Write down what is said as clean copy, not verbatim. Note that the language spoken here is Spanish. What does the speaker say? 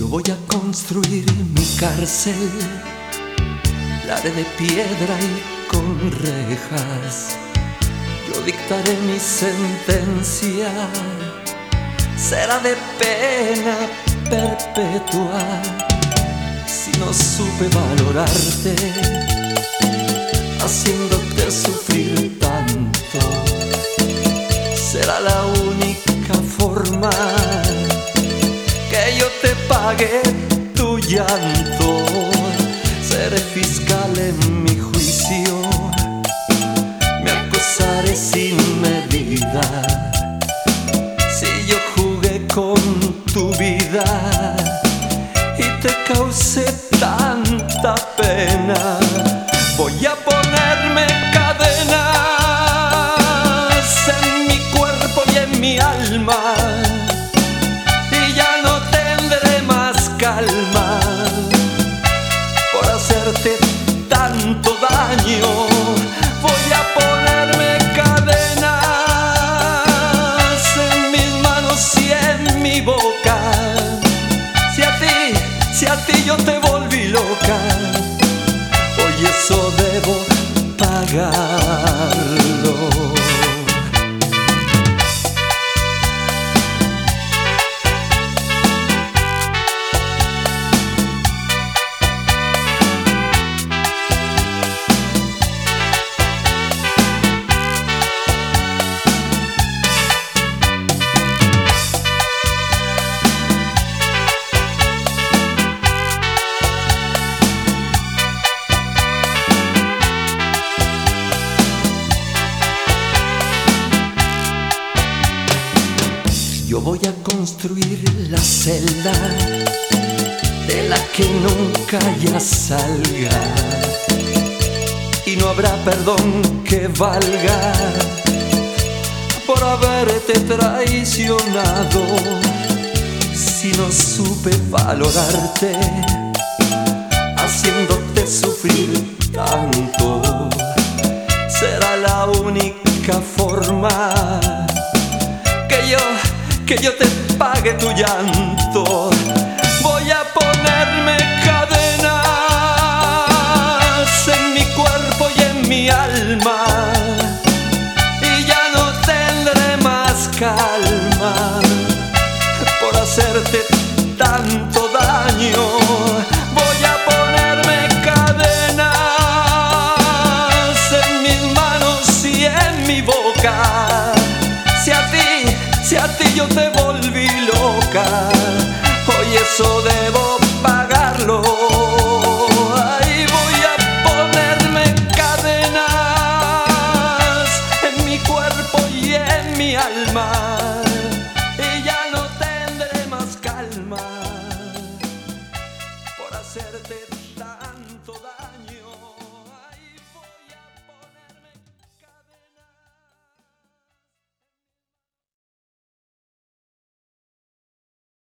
voy a construir mi cárcel, la haré de piedra y con rejas. Yo dictaré mi sentencia, será de pena perpetua. Si no supe valorarte, haciéndote sufrir tanto, será la única forma que yo te pague tu llanto. Seré fiscal en mi juicio, me acusaré sin medida. Si yo jugué con tu vida y te causé tanta pena, voy a ponerme cadenas en mi cuerpo y en mi alma, y ya no tendré más calma por hacerte tanto daño. Voy a ponerme cadenas en mis manos y en mi boca. Si a ti yo te volví loca, hoy eso debo pagarlo. Yo voy a construir la celda de la que nunca ya salga, y no habrá perdón que valga por haberte traicionado. Si no supe valorarte, haciéndote sufrir tanto, será la única forma que yo te pague tu llanto. Voy a ponerme cadenas en mi cuerpo y en mi alma, y ya no tendré más calma por hacerte tanto daño. Voy a ponerme cadenas en mis manos y en mi boca. Si a ti yo te volví loca, hoy eso debo pagar.